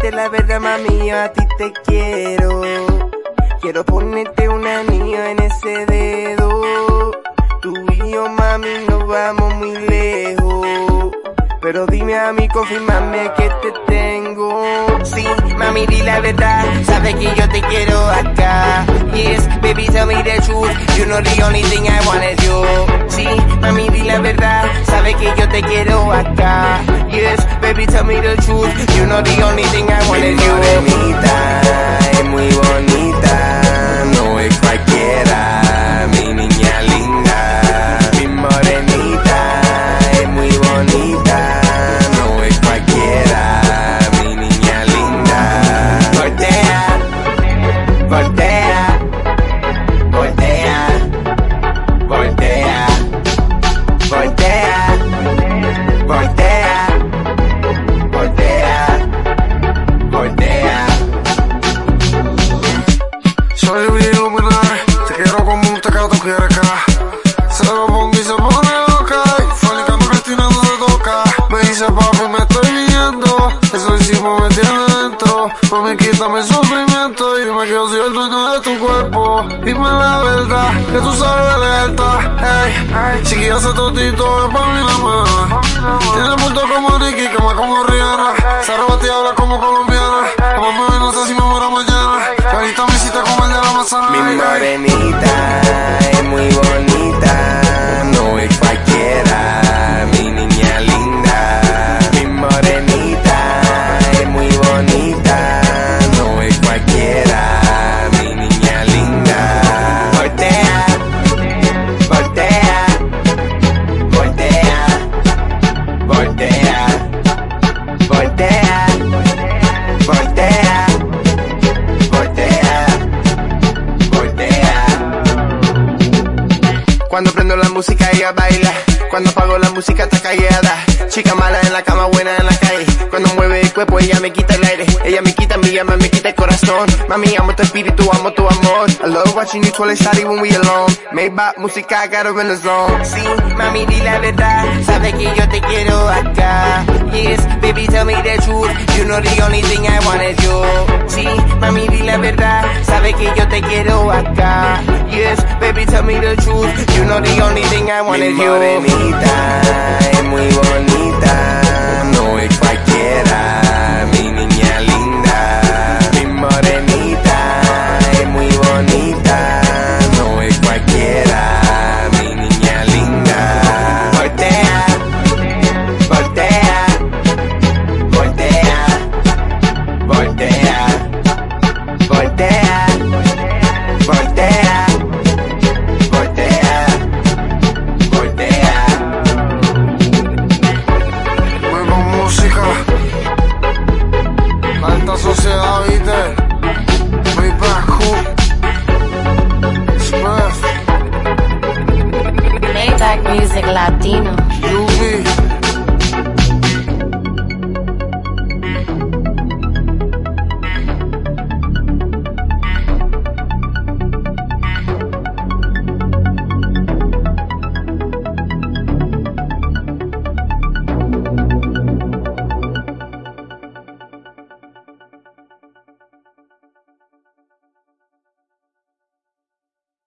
decirte la verdad, mami, yo a ti te quiero. Quiero ponerte un anillo en ese dedo. Tú y yo, mami, nos vamos muy lejos. Pero dime a mí, confírmame que te tengo. Sí, mami, di la verdad, sabes que yo te quiero acá. Yes, baby, tell me the truth, you know the only thing I want is you. Sí, mami, di la verdad, sabes que yo te quiero acá. Yes, baby, tell me the truth, you know the only thing I want is you. Morenita, es muy bonita, no es cualquiera, mi niña linda. Mi morenita, es muy bonita, no es cualquiera, mi niña linda. Voltea, voltea, voltea, voltea, voltea, voltea, voltea, voltea. Soy un viejo menor, te quiero como un tecato quiere acá. Se lo pongo y se pone loca, y fornicando Cristina no se toca. Me dice papi me estoy viendo, eso hicimos me tiene dentro. Mami quítame el sufrimiento y dime que yo soy el dueño de tu cuerpo. Dime la verdad, que tú sabes de lealtad. Ey, chiquilla ese totito es pa' mi mamá. Tiene punto como Nicky, quema como Rihanna. Se arrebata y habla como colombiana. Como me no sé si me muero mañana. Ahorita me hiciste como el de la manzana. Mi morenita es muy bonita, no es cualquiera, mi niña linda. Mi morenita es muy bonita, no es cualquiera, mi niña linda. Voltea, voltea, voltea, voltea, voltea, voltea, voltea, voltea. Cuando prendo la música ella baila, cuando apago la música está callada. Chica mala en la cama, buena en la calle. Cuando mueve el cuerpo ella me quita el aire. Ella me quita mi llama, me quita el corazón. Mami, amo tu espíritu, amo tu amor. I love watching you twirl shawty when we alone. Maybach, música, got her in the zone. Sí, mami, di la verdad, sabes que yo te quiero acá. Yes, baby, tell me the truth, you know the only thing I want is you. Sí, mami, di la verdad, sabes que yo te quiero acá. Yes, baby, tell me the truth, you know the only thing I want Mi is you. morenita es muy bonita,